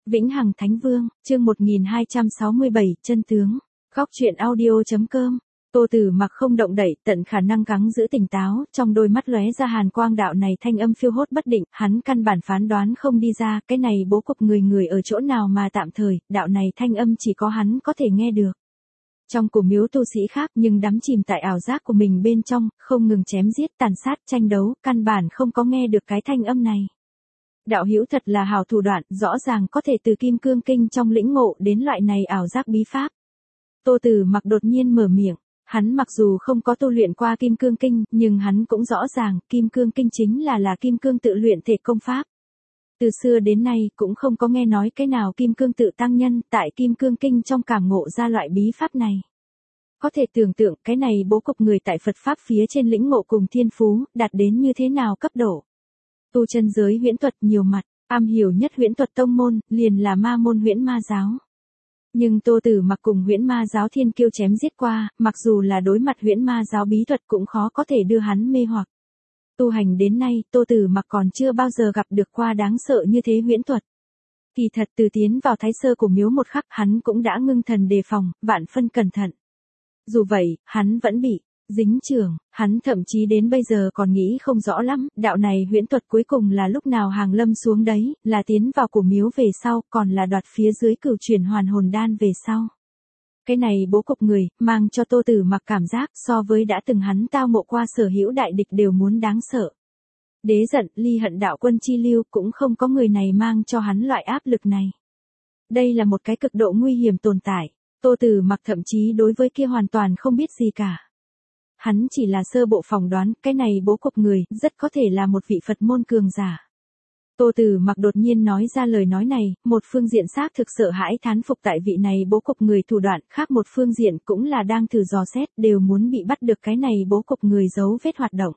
Vĩnh Hằng Thánh Vương, chương 1267, chân tướng. Góc truyện audio.com. Tô Tử Mặc không động đậy, tận khả năng gắng giữ tỉnh táo, trong đôi mắt lóe ra hàn quang. Đạo này thanh âm phiêu hốt bất định, hắn căn bản phán đoán không đi ra, cái này bố cục người ở chỗ nào mà tạm thời, đạo này thanh âm chỉ có hắn có thể nghe được. Trong cổ miếu tu sĩ khác nhưng đắm chìm tại ảo giác của mình bên trong, không ngừng chém giết, tàn sát, tranh đấu, căn bản không có nghe được cái thanh âm này. Đạo hữu thật là hảo thủ đoạn, rõ ràng có thể từ Kim Cương Kinh trong lĩnh ngộ đến loại này ảo giác bí pháp. Tô Tử Mặc đột nhiên mở miệng, hắn mặc dù không có tu luyện qua Kim Cương Kinh, nhưng hắn cũng rõ ràng, Kim Cương Kinh chính là Kim Cương tự luyện thể công pháp. Từ xưa đến nay cũng không có nghe nói cái nào Kim Cương tự tăng nhân tại Kim Cương Kinh trong cảm ngộ ra loại bí pháp này. Có thể tưởng tượng cái này bố cục người tại Phật Pháp phía trên lĩnh ngộ cùng thiên phú, đạt đến như thế nào cấp độ. Tu chân giới huyễn thuật nhiều mặt, am hiểu nhất huyễn thuật tông môn, liền là ma môn huyễn ma giáo. Nhưng Tô Tử Mặc cùng huyễn ma giáo thiên kiêu chém giết qua, mặc dù là đối mặt huyễn ma giáo bí thuật cũng khó có thể đưa hắn mê hoặc. Tu hành đến nay, Tô Tử Mặc còn chưa bao giờ gặp được qua đáng sợ như thế huyễn thuật. Kỳ thật từ tiến vào thái sơ của miếu một khắc hắn cũng đã ngưng thần đề phòng, vạn phân cẩn thận. Dù vậy, hắn vẫn bị dính chưởng, hắn thậm chí đến bây giờ còn nghĩ không rõ lắm, đạo này huyễn thuật cuối cùng là lúc nào hàng lâm xuống đấy, là tiến vào cổ miếu về sau, còn là đoạt phía dưới cửu chuyển hoàn hồn đan về sau. Cái này bố cục người, mang cho Tô Tử Mặc cảm giác so với đã từng hắn tao ngộ qua sở hữu đại địch đều muốn đáng sợ. Đế giận, ly hận đạo quân chi lưu cũng không có người này mang cho hắn loại áp lực này. Đây là một cái cực độ nguy hiểm tồn tại. Tô Tử Mặc thậm chí đối với kia hoàn toàn không biết gì cả. Hắn chỉ là sơ bộ phỏng đoán, cái này bố cục người, rất có thể là một vị Phật môn cường giả. Tô Tử Mặc đột nhiên nói ra lời nói này, một phương diện xác thực sợ hãi thán phục tại vị này bố cục người thủ đoạn, khác một phương diện cũng là đang thử dò xét, đều muốn bị bắt được cái này bố cục người dấu vết hoạt động.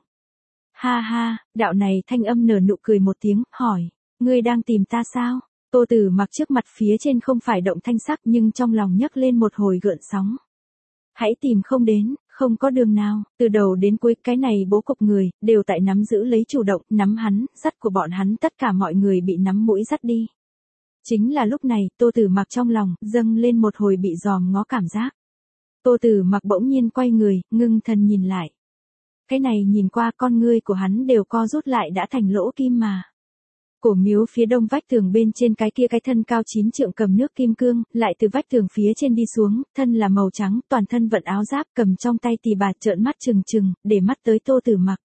Ha ha, đạo này thanh âm nở nụ cười một tiếng, hỏi, ngươi đang tìm ta sao? Tô Tử Mặc trước mặt phía trên không phải động thanh sắc nhưng trong lòng nhấc lên một hồi gợn sóng. Hãy tìm không đến, không có đường nào, từ đầu đến cuối cái này bố cục người, đều tại nắm giữ lấy chủ động, nắm hắn, dắt của bọn hắn tất cả mọi người bị nắm mũi dắt đi. Chính là lúc này, Tô Tử Mặc trong lòng, dâng lên một hồi bị dòm ngó cảm giác. Tô Tử Mặc bỗng nhiên quay người, ngưng thần nhìn lại. Cái này nhìn qua con ngươi của hắn đều co rút lại đã thành lỗ kim mà. Cổ miếu phía đông vách tường bên trên cái thân cao 9 trượng cầm nước kim cương, lại từ vách tường phía trên đi xuống, thân là màu trắng, toàn thân vận áo giáp, cầm trong tay tỳ bà trợn mắt trừng trừng, để mắt tới Tô Tử Mặc.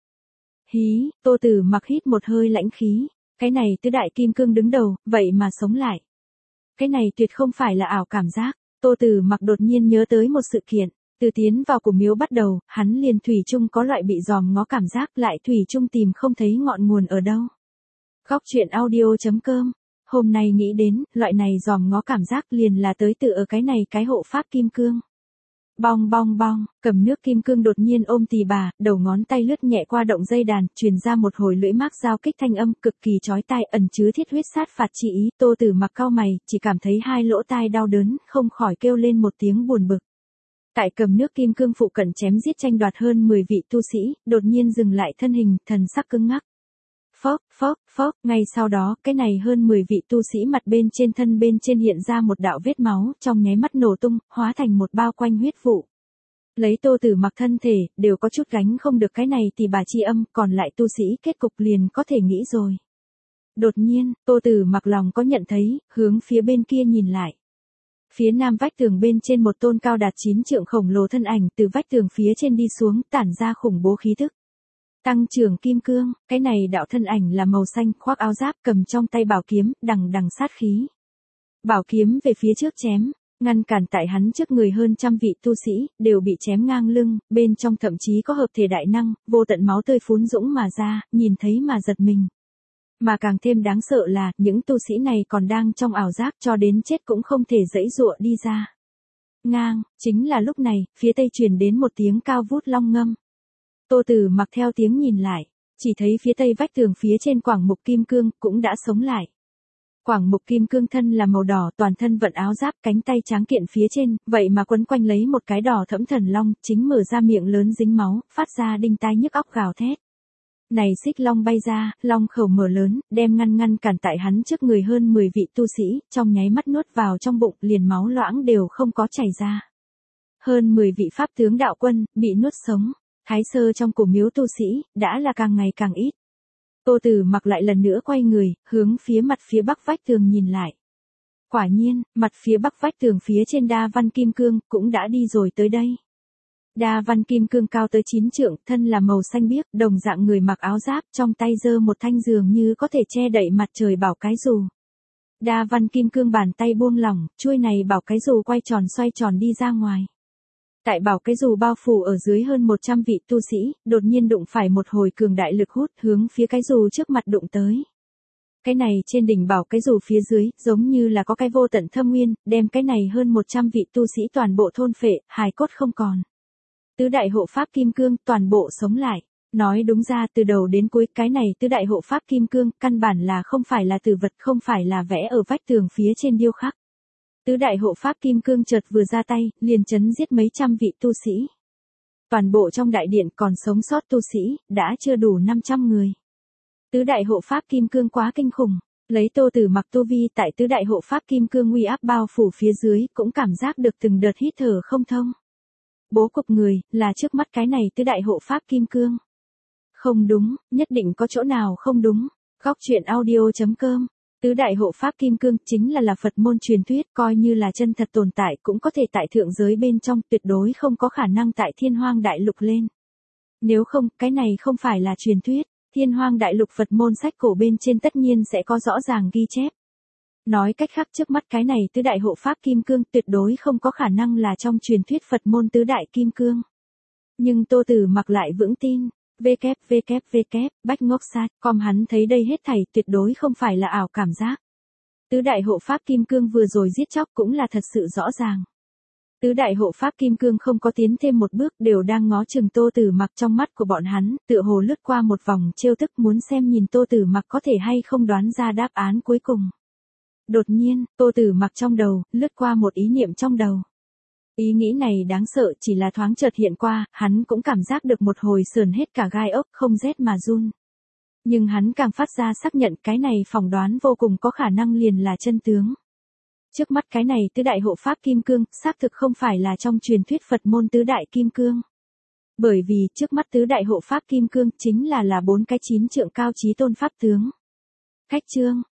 Hí, Tô Tử Mặc hít một hơi lãnh khí, cái này tứ đại kim cương đứng đầu, vậy mà sống lại. Cái này tuyệt không phải là ảo cảm giác, Tô Tử Mặc đột nhiên nhớ tới một sự kiện. Từ tiến vào cổ miếu bắt đầu, hắn liền thủy chung có loại bị dòm ngó cảm giác, lại thủy chung tìm không thấy ngọn nguồn ở đâu. Góc truyện audio.com. Hôm nay nghĩ đến, loại này dòm ngó cảm giác liền là tới từ ở cái này cái hộ pháp kim cương. Bong bong bong, cầm nước kim cương đột nhiên ôm tỳ bà, đầu ngón tay lướt nhẹ qua động dây đàn, truyền ra một hồi lưỡi mác giao kích thanh âm cực kỳ chói tai, ẩn chứa thiết huyết sát phạt chi ý. Tô Tử Mặc cau mày, chỉ cảm thấy hai lỗ tai đau đớn, không khỏi kêu lên một tiếng buồn bực. Tại cầm nước kim cương phụ cận chém giết tranh đoạt hơn 10 vị tu sĩ, đột nhiên dừng lại thân hình, thần sắc cứng ngắc. Phốc, phốc, phốc, ngay sau đó, cái này hơn 10 vị tu sĩ mặt bên trên thân bên trên hiện ra một đạo vết máu, trong nháy mắt nổ tung, hóa thành một bao quanh huyết vụ. Lấy Tô Tử Mặc thân thể, đều có chút gánh không được cái này thì bà chi âm, còn lại tu sĩ kết cục liền có thể nghĩ rồi. Đột nhiên, Tô Tử Mặc lòng có nhận thấy, hướng phía bên kia nhìn lại. Phía nam vách tường bên trên một tôn cao đạt 9 trượng khổng lồ thân ảnh từ vách tường phía trên đi xuống, tản ra khủng bố khí tức. Tăng trưởng kim cương, cái này đạo thân ảnh là màu xanh, khoác áo giáp, cầm trong tay bảo kiếm, đằng đằng sát khí. Bảo kiếm về phía trước chém, ngăn cản tại hắn trước người hơn trăm vị tu sĩ, đều bị chém ngang lưng, bên trong thậm chí có hợp thể đại năng, vô tận máu tươi phún dũng mà ra, nhìn thấy mà giật mình. Mà càng thêm đáng sợ là, những tu sĩ này còn đang trong ảo giác cho đến chết cũng không thể giãy giụa đi ra. Ngang, chính là lúc này, phía tây truyền đến một tiếng cao vút long ngâm. Tô Tử Mặc theo tiếng nhìn lại, chỉ thấy phía tây vách tường phía trên quảng mục kim cương, cũng đã sống lại. Quảng mục kim cương thân là màu đỏ, toàn thân vận áo giáp, cánh tay tráng kiện phía trên, vậy mà quấn quanh lấy một cái đỏ thẫm thần long, chính mở ra miệng lớn dính máu, phát ra đinh tai nhức óc gào thét. Này xích long bay ra, long khẩu mở lớn, đem ngăn cản tại hắn trước người hơn 10 vị tu sĩ, trong nháy mắt nuốt vào trong bụng, liền máu loãng đều không có chảy ra. Hơn 10 vị pháp tướng đạo quân, bị nuốt sống. Thái sơ trong cổ miếu tu sĩ, đã là càng ngày càng ít. Tô Tử Mặc lại lần nữa quay người, hướng mặt phía bắc vách tường nhìn lại. Quả nhiên, mặt phía bắc vách tường phía trên Đa Văn Kim Cương, cũng đã đi rồi tới đây. Đa Văn Kim Cương cao tới 9 trượng, thân là màu xanh biếc, đồng dạng người mặc áo giáp, trong tay giơ một thanh dường như có thể che đậy mặt trời bảo cái dù. Đa Văn Kim Cương bàn tay buông lỏng, chuôi này bảo cái dù quay tròn xoay tròn đi ra ngoài. Tại bảo cái dù bao phủ ở dưới hơn 100 vị tu sĩ, đột nhiên đụng phải một hồi cường đại lực hút hướng phía cái dù trước mặt đụng tới. Cái này trên đỉnh bảo cái dù phía dưới, giống như là có cái vô tận thâm nguyên, đem cái này hơn 100 vị tu sĩ toàn bộ thôn phệ, hài cốt không còn. Tứ đại hộ pháp kim cương toàn bộ sống lại. Nói đúng ra từ đầu đến cuối cái này tứ đại hộ pháp kim cương căn bản là không phải là từ vật, không phải là vẽ ở vách tường phía trên điêu khắc. Tứ đại hộ pháp kim cương chợt vừa ra tay, liền chấn giết mấy trăm vị tu sĩ. Toàn bộ trong đại điện còn sống sót tu sĩ, đã chưa đủ 500 người. Tứ đại hộ pháp kim cương quá kinh khủng. Lấy Tô Tử Mặc tu vi tại tứ đại hộ pháp kim cương uy áp bao phủ phía dưới, cũng cảm giác được từng đợt hít thở không thông. Bố cục người, là trước mắt cái này tứ đại hộ pháp kim cương. Không đúng, nhất định có chỗ nào không đúng. Góc truyện audio.com. Tứ đại hộ pháp kim cương chính là Phật môn truyền thuyết, coi như là chân thật tồn tại cũng có thể tại thượng giới bên trong, tuyệt đối không có khả năng tại Thiên Hoang đại lục lên. Nếu không, cái này không phải là truyền thuyết, Thiên Hoang đại lục Phật môn sách cổ bên trên tất nhiên sẽ có rõ ràng ghi chép. Nói cách khác, trước mắt cái này tứ đại hộ pháp kim cương tuyệt đối không có khả năng là trong truyền thuyết Phật môn tứ đại kim cương. Nhưng Tô Tử Mặc lại vững tin. Bách Ngốc Sát, hắn thấy đây hết thảy tuyệt đối không phải là ảo cảm giác. Tứ đại hộ pháp kim cương vừa rồi giết chóc cũng là thật sự rõ ràng. Tứ đại hộ pháp kim cương không có tiến thêm một bước, đều đang ngó chừng Tô Tử Mặc, trong mắt của bọn hắn, tựa hồ lướt qua một vòng trêu tức, muốn xem nhìn Tô Tử Mặc có thể hay không đoán ra đáp án cuối cùng. Đột nhiên, Tô Tử Mặc trong đầu, lướt qua một ý niệm trong đầu. Ý nghĩ này đáng sợ, chỉ là thoáng chợt hiện qua, hắn cũng cảm giác được một hồi sờn hết cả gai ốc, không rét mà run. Nhưng hắn càng phát ra xác nhận cái này phỏng đoán vô cùng có khả năng liền là chân tướng. Trước mắt cái này tứ đại hộ pháp kim cương, xác thực không phải là trong truyền thuyết Phật môn tứ đại kim cương. Bởi vì, trước mắt tứ đại hộ pháp kim cương chính là 4 cái 9 trượng cao chí tôn pháp tướng. Khách chương,